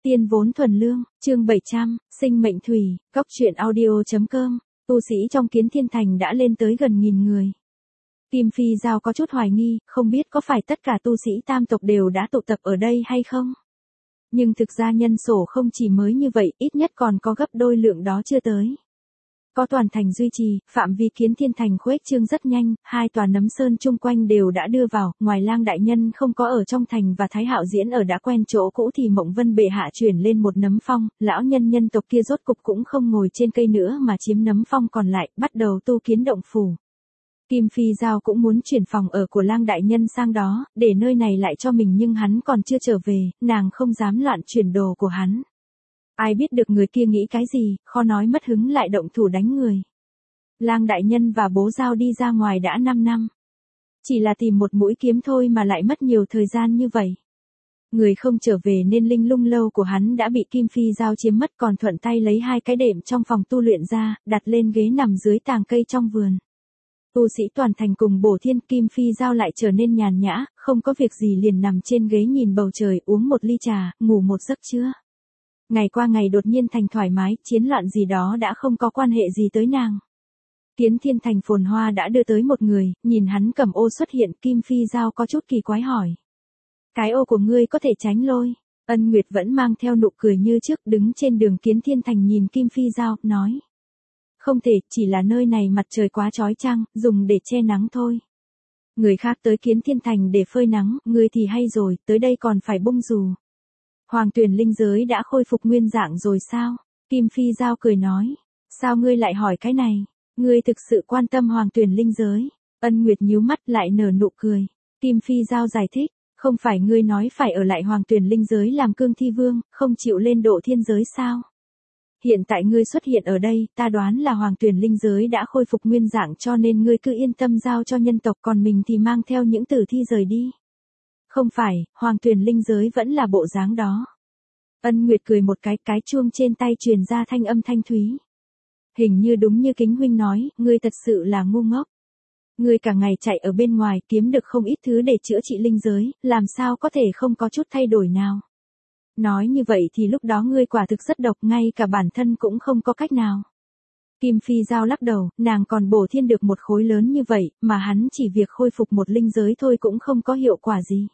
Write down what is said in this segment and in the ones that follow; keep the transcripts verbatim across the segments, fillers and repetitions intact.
Tiên vốn thuần lương, chương bảy trăm, sinh mệnh thủy, góc truyện audio.com, tu sĩ trong Kiến Thiên Thành đã lên tới gần nghìn người. Kim Phi Giao có chút hoài nghi, không biết có phải tất cả tu sĩ tam tộc đều đã tụ tập ở đây hay không? Nhưng thực ra nhân sổ không chỉ mới như vậy, ít nhất còn có gấp đôi lượng đó chưa tới. Có toàn thành duy trì, phạm vi Kiến Thiên Thành khuếch trương rất nhanh, hai tòa nấm sơn chung quanh đều đã đưa vào, ngoài Lang đại nhân không có ở trong thành và Thái Hạo diễn ở đã quen chỗ cũ thì Mộng Vân bệ hạ chuyển lên một nấm phong, lão nhân nhân tộc kia rốt cục cũng không ngồi trên cây nữa mà chiếm nấm phong còn lại, bắt đầu tu kiến động phủ. Kim Phi Giao cũng muốn chuyển phòng ở của Lang đại nhân sang đó, để nơi này lại cho mình nhưng hắn còn chưa trở về, nàng không dám loạn chuyển đồ của hắn. Ai biết được người kia nghĩ cái gì, khó nói mất hứng lại động thủ đánh người. Lang đại nhân và bố Giao đi ra ngoài đã năm năm. Chỉ là tìm một mũi kiếm thôi mà lại mất nhiều thời gian như vậy. Người không trở về nên linh lung lâu của hắn đã bị Kim Phi Giao chiếm mất, còn thuận tay lấy hai cái đệm trong phòng tu luyện ra, đặt lên ghế nằm dưới tàng cây trong vườn. Tu sĩ toàn thành cùng bổ thiên, Kim Phi Giao lại trở nên nhàn nhã, không có việc gì liền nằm trên ghế nhìn bầu trời, uống một ly trà, ngủ một giấc trưa. Ngày qua ngày đột nhiên thành thoải mái, chiến loạn gì đó đã không có quan hệ gì tới nàng. Kiến Thiên Thành phồn hoa đã đưa tới một người, nhìn hắn cầm ô xuất hiện, Kim Phi Giao có chút kỳ quái hỏi. Cái ô của ngươi có thể tránh lôi? Ân Nguyệt vẫn mang theo nụ cười như trước, đứng trên đường Kiến Thiên Thành nhìn Kim Phi Giao, nói. Không thể, chỉ là nơi này mặt trời quá chói chang, dùng để che nắng thôi. Người khác tới Kiến Thiên Thành để phơi nắng, ngươi thì hay rồi, tới đây còn phải bung dù. Hoàng tuyển linh giới đã khôi phục nguyên dạng rồi sao? Kim Phi Giao cười nói. Sao ngươi lại hỏi cái này? Ngươi thực sự quan tâm hoàng tuyển linh giới? Ân Nguyệt nhíu mắt lại nở nụ cười. Kim Phi Giao giải thích. Không phải ngươi nói phải ở lại hoàng tuyển linh giới làm cương thi vương, không chịu lên độ thiên giới sao? Hiện tại ngươi xuất hiện ở đây, ta đoán là hoàng tuyển linh giới đã khôi phục nguyên dạng cho nên ngươi cứ yên tâm giao cho nhân tộc, còn mình thì mang theo những tử thi rời đi. Không phải, hoàng tuyển linh giới vẫn là bộ dáng đó. Ân Nguyệt cười một cái, cái chuông trên tay truyền ra thanh âm thanh thúy. Hình như đúng như Kính huynh nói, ngươi thật sự là ngu ngốc. Ngươi cả ngày chạy ở bên ngoài kiếm được không ít thứ để chữa trị linh giới, làm sao có thể không có chút thay đổi nào. Nói như vậy thì lúc đó ngươi quả thực rất độc, ngay cả bản thân cũng không có cách nào. Kim Phi Giao lắc đầu, nàng còn bổ thiên được một khối lớn như vậy, mà hắn chỉ việc khôi phục một linh giới thôi cũng không có hiệu quả gì.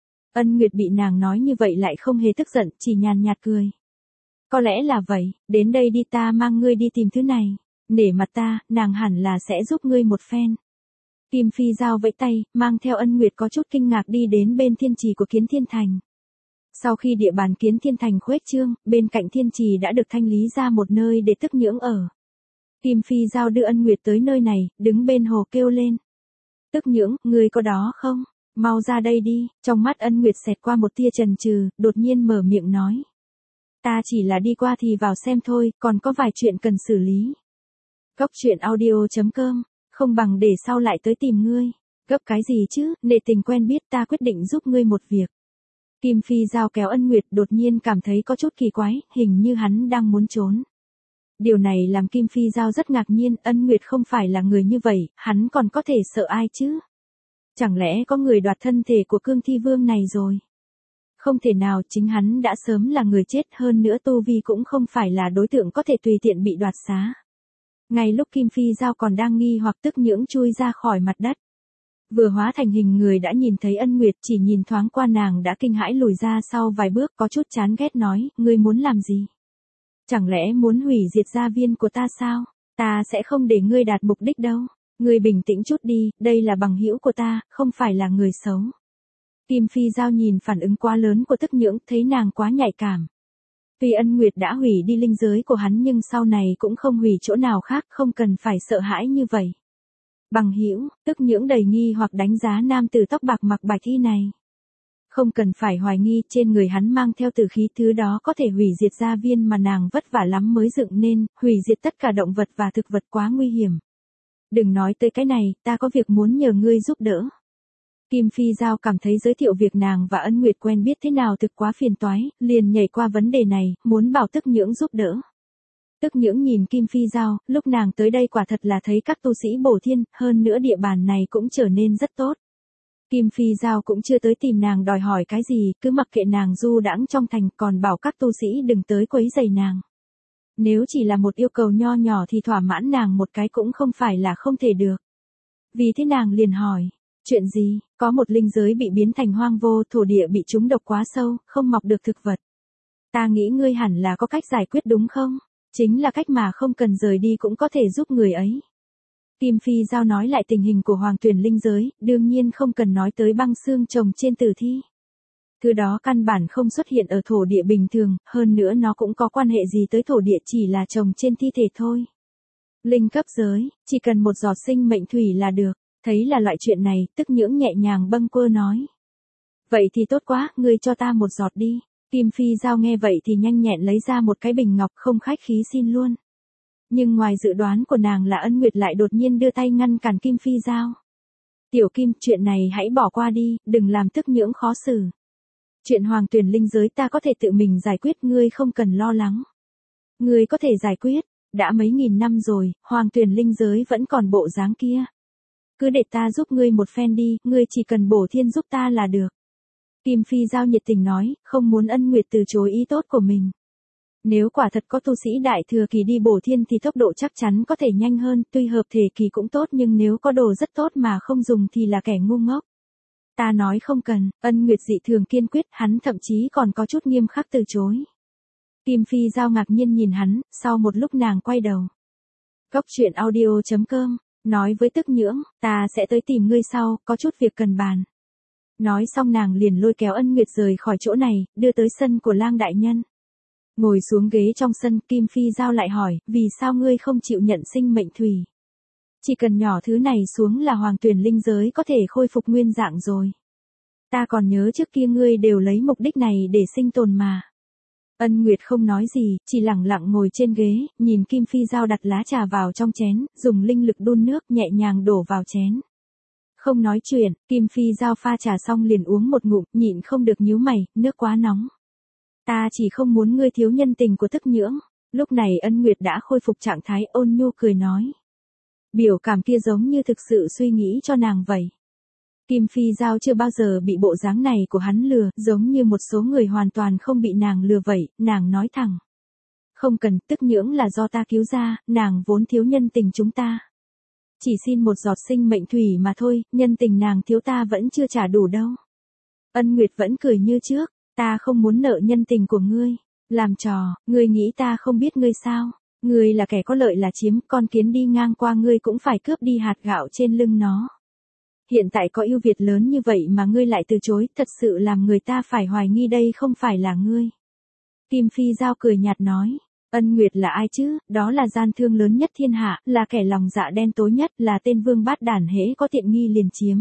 Ân Nguyệt bị nàng nói như vậy lại không hề tức giận, chỉ nhàn nhạt cười. Có lẽ là vậy, đến đây đi, ta mang ngươi đi tìm thứ này. Nể mặt ta, nàng hẳn là sẽ giúp ngươi một phen. Kim Phi Giao vẫy tay, mang theo Ân Nguyệt có chút kinh ngạc đi đến bên thiên trì của Kiến Thiên Thành. Sau khi địa bàn Kiến Thiên Thành khuếch trương, bên cạnh thiên trì đã được thanh lý ra một nơi để tức nhưỡng ở. Kim Phi Giao đưa Ân Nguyệt tới nơi này, đứng bên hồ kêu lên. Tức nhưỡng, ngươi có đó không? Mau ra đây đi. Trong mắt Ân Nguyệt xẹt qua một tia chần chừ, đột nhiên mở miệng nói. Ta chỉ là đi qua thì vào xem thôi, còn có vài chuyện cần xử lý. Góc truyện audio.com, không bằng để sau lại tới tìm ngươi. Gấp cái gì chứ, nể tình quen biết, ta quyết định giúp ngươi một việc. Kim Phi Giao kéo Ân Nguyệt, đột nhiên cảm thấy có chút kỳ quái, hình như hắn đang muốn trốn. Điều này làm Kim Phi Giao rất ngạc nhiên, Ân Nguyệt không phải là người như vậy, hắn còn có thể sợ ai chứ? Chẳng lẽ có người đoạt thân thể của cương thi vương này rồi? Không thể nào, chính hắn đã sớm là người chết, hơn nữa tu vi cũng không phải là đối tượng có thể tùy tiện bị đoạt xá. Ngay lúc Kim Phi Giao còn đang nghi hoặc, tức nhưỡng chui ra khỏi mặt đất. Vừa hóa thành hình người đã nhìn thấy Ân Nguyệt, chỉ nhìn thoáng qua nàng đã kinh hãi lùi ra sau vài bước, có chút chán ghét nói, ngươi muốn làm gì? Chẳng lẽ muốn hủy diệt gia viên của ta sao? Ta sẽ không để ngươi đạt mục đích đâu. Ngươi bình tĩnh chút đi, đây là bằng hữu của ta, không phải là người xấu. Kim Phi Giao nhìn phản ứng quá lớn của tức nhưỡng, thấy nàng quá nhạy cảm. Tuy Ân Nguyệt đã hủy đi linh giới của hắn nhưng sau này cũng không hủy chỗ nào khác, không cần phải sợ hãi như vậy. Bằng hữu, tức nhưỡng đầy nghi hoặc đánh giá nam tử tóc bạc mặc bạch y này. Không cần phải hoài nghi, trên người hắn mang theo tử khí, thứ đó có thể hủy diệt gia viên mà nàng vất vả lắm mới dựng nên, hủy diệt tất cả động vật và thực vật quá nguy hiểm. Đừng nói tới cái này, ta có việc muốn nhờ ngươi giúp đỡ. Kim Phi Giao cảm thấy giới thiệu việc nàng và Ân Nguyệt quen biết thế nào thực quá phiền toái, liền nhảy qua vấn đề này, muốn bảo tức nhưỡng giúp đỡ. Tức nhưỡng nhìn Kim Phi Giao, lúc nàng tới đây quả thật là thấy các tu sĩ bổ thiên, hơn nữa địa bàn này cũng trở nên rất tốt. Kim Phi Giao cũng chưa tới tìm nàng đòi hỏi cái gì, cứ mặc kệ nàng du đãng trong thành, còn bảo các tu sĩ đừng tới quấy rầy nàng. Nếu chỉ là một yêu cầu nho nhỏ thì thỏa mãn nàng một cái cũng không phải là không thể được. Vì thế nàng liền hỏi, chuyện gì, có một linh giới bị biến thành hoang vô, thổ địa bị trúng độc quá sâu, không mọc được thực vật. Ta nghĩ ngươi hẳn là có cách giải quyết đúng không? Chính là cách mà không cần rời đi cũng có thể giúp người ấy. Kim Phi Giao nói lại tình hình của hoàng tuyển linh giới, đương nhiên không cần nói tới băng xương trồng trên tử thi. Thứ đó căn bản không xuất hiện ở thổ địa bình thường, hơn nữa nó cũng có quan hệ gì tới thổ địa, chỉ là trồng trên thi thể thôi. Linh cấp giới, chỉ cần một giọt sinh mệnh thủy là được. Thấy là loại chuyện này, Tức Nhưỡng nhẹ nhàng bâng quơ nói. Vậy thì tốt quá, ngươi cho ta một giọt đi. Kim Phi Giao nghe vậy thì nhanh nhẹn lấy ra một cái bình ngọc, không khách khí xin luôn. Nhưng ngoài dự đoán của nàng là Ân Nguyệt lại đột nhiên đưa tay ngăn cản Kim Phi Giao. Tiểu Kim, chuyện này hãy bỏ qua đi, đừng làm Tức Nhưỡng khó xử. Chuyện hoàng tuyển linh giới ta có thể tự mình giải quyết, ngươi không cần lo lắng. Ngươi có thể giải quyết, đã mấy nghìn năm rồi, hoàng tuyển linh giới vẫn còn bộ dáng kia. Cứ để ta giúp ngươi một phen đi, ngươi chỉ cần bổ thiên giúp ta là được. Kim Phi Giao nhiệt tình nói, không muốn Ân Nguyệt từ chối ý tốt của mình. Nếu quả thật có tu sĩ đại thừa kỳ đi bổ thiên thì tốc độ chắc chắn có thể nhanh hơn, tuy hợp thể kỳ cũng tốt nhưng nếu có đồ rất tốt mà không dùng thì là kẻ ngu ngốc. Ta nói không cần, Ân Nguyệt dị thường kiên quyết, hắn thậm chí còn có chút nghiêm khắc từ chối. Kim Phi Giao ngạc nhiên nhìn hắn, sau một lúc nàng quay đầu. Góc truyện audio chấm com, nói với Tức Nhưỡng, ta sẽ tới tìm ngươi sau, có chút việc cần bàn. Nói xong nàng liền lôi kéo Ân Nguyệt rời khỏi chỗ này, đưa tới sân của Lang đại nhân. Ngồi xuống ghế trong sân, Kim Phi Giao lại hỏi, vì sao ngươi không chịu nhận sinh mệnh thủy? Chỉ cần nhỏ thứ này xuống là hoàng tuyển linh giới có thể khôi phục nguyên dạng rồi. Ta còn nhớ trước kia ngươi đều lấy mục đích này để sinh tồn mà. Ân Nguyệt không nói gì, chỉ lặng lặng ngồi trên ghế, nhìn Kim Phi Giao đặt lá trà vào trong chén, dùng linh lực đun nước nhẹ nhàng đổ vào chén. Không nói chuyện, Kim Phi Giao pha trà xong liền uống một ngụm, nhịn không được nhíu mày, nước quá nóng. Ta chỉ không muốn ngươi thiếu nhân tình của Tức Nhưỡng. Lúc này Ân Nguyệt đã khôi phục trạng thái, ôn nhu cười nói. Biểu cảm kia giống như thực sự suy nghĩ cho nàng vậy. Kim Phi Giao chưa bao giờ bị bộ dáng này của hắn lừa, giống như một số người hoàn toàn không bị nàng lừa vậy, nàng nói thẳng. Không cần, Tức Nhưỡng là do ta cứu ra, nàng vốn thiếu nhân tình chúng ta. Chỉ xin một giọt sinh mệnh thủy mà thôi, nhân tình nàng thiếu ta vẫn chưa trả đủ đâu. Ân Nguyệt vẫn cười như trước, ta không muốn nợ nhân tình của ngươi. Làm trò, ngươi nghĩ ta không biết ngươi sao? Ngươi là kẻ có lợi là chiếm, con kiến đi ngang qua ngươi cũng phải cướp đi hạt gạo trên lưng nó. Hiện tại có ưu việt lớn như vậy mà ngươi lại từ chối, thật sự làm người ta phải hoài nghi đây không phải là ngươi. Kim Phi Giao cười nhạt nói, Ân Nguyệt là ai chứ, đó là gian thương lớn nhất thiên hạ, là kẻ lòng dạ đen tối nhất, là tên vương bát đản hễ có tiện nghi liền chiếm.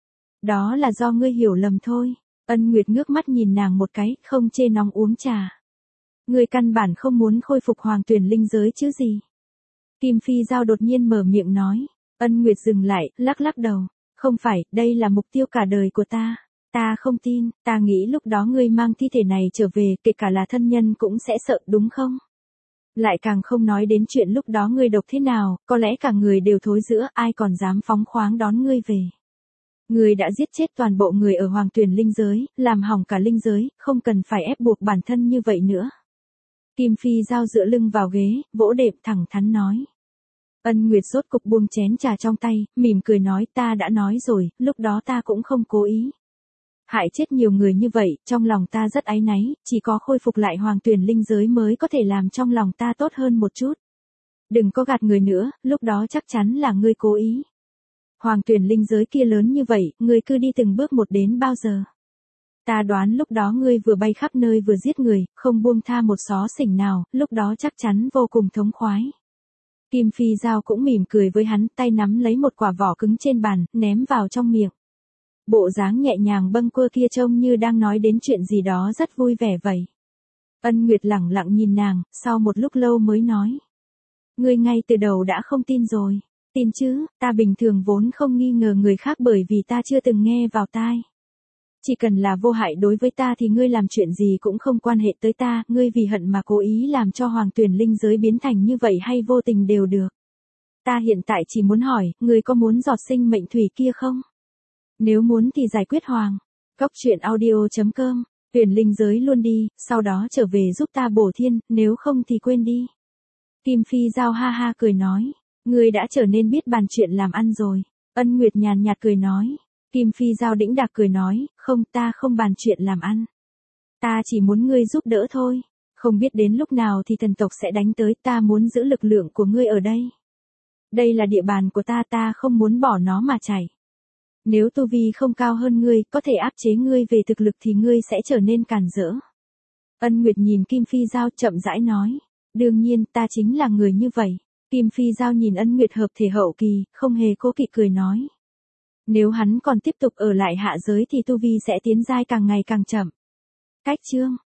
Đó là do ngươi hiểu lầm thôi. Ân Nguyệt ngước mắt nhìn nàng một cái, không chê nóng uống trà. Ngươi căn bản không muốn khôi phục hoàng tuyển linh giới chứ gì. Kim Phi Giao đột nhiên mở miệng nói. Ân Nguyệt dừng lại, lắc lắc đầu. Không phải, đây là mục tiêu cả đời của ta. Ta không tin, ta nghĩ lúc đó ngươi mang thi thể này trở về, kể cả là thân nhân cũng sẽ sợ đúng không? Lại càng không nói đến chuyện lúc đó ngươi độc thế nào, có lẽ cả người đều thối rữa, ai còn dám phóng khoáng đón ngươi về. Ngươi đã giết chết toàn bộ người ở hoàng tuyển linh giới, làm hỏng cả linh giới, không cần phải ép buộc bản thân như vậy nữa. Kim Phi Giao dựa lưng vào ghế, vỗ đệm thẳng thắn nói. Ân Nguyệt rốt cục buông chén trà trong tay, mỉm cười nói ta đã nói rồi, lúc đó ta cũng không cố ý. Hại chết nhiều người như vậy, trong lòng ta rất áy náy, chỉ có khôi phục lại hoàng tuyển linh giới mới có thể làm trong lòng ta tốt hơn một chút. Đừng có gạt người nữa, lúc đó chắc chắn là ngươi cố ý. Hoàng tuyển linh giới kia lớn như vậy, ngươi cứ đi từng bước một đến bao giờ. Ta đoán lúc đó ngươi vừa bay khắp nơi vừa giết người, không buông tha một xó xỉnh nào, lúc đó chắc chắn vô cùng thống khoái. Kim Phi Giao cũng mỉm cười với hắn, tay nắm lấy một quả vỏ cứng trên bàn, ném vào trong miệng. Bộ dáng nhẹ nhàng bâng quơ kia trông như đang nói đến chuyện gì đó rất vui vẻ vậy. Ân Nguyệt lẳng lặng nhìn nàng, sau một lúc lâu mới nói. Ngươi ngay từ đầu đã không tin rồi. Tin chứ, ta bình thường vốn không nghi ngờ người khác bởi vì ta chưa từng nghe vào tai. Chỉ cần là vô hại đối với ta thì ngươi làm chuyện gì cũng không quan hệ tới ta, ngươi vì hận mà cố ý làm cho hoàng tuyển linh giới biến thành như vậy hay vô tình đều được. Ta hiện tại chỉ muốn hỏi, ngươi có muốn giọt sinh mệnh thủy kia không? Nếu muốn thì giải quyết Hoàng. Cóc truyện audio chấm com. Tuyển linh giới luôn đi, sau đó trở về giúp ta bổ thiên, nếu không thì quên đi. Kim Phi Giao ha ha cười nói. Ngươi đã trở nên biết bàn chuyện làm ăn rồi. Ân Nguyệt nhàn nhạt cười nói. Kim Phi Giao đĩnh đạc cười nói, không, ta không bàn chuyện làm ăn. Ta chỉ muốn ngươi giúp đỡ thôi. Không biết đến lúc nào thì thần tộc sẽ đánh tới, ta muốn giữ lực lượng của ngươi ở đây. Đây là địa bàn của ta, ta không muốn bỏ nó mà chảy. Nếu tu vi không cao hơn ngươi, có thể áp chế ngươi về thực lực thì ngươi sẽ trở nên càn rỡ. Ân Nguyệt nhìn Kim Phi Giao chậm rãi nói. Đương nhiên, ta chính là người như vậy. Kim Phi Giao nhìn Ân Nguyệt hợp thể hậu kỳ, không hề cố kỵ cười nói. Nếu hắn còn tiếp tục ở lại hạ giới thì tu vi sẽ tiến giai càng ngày càng chậm. Cách chương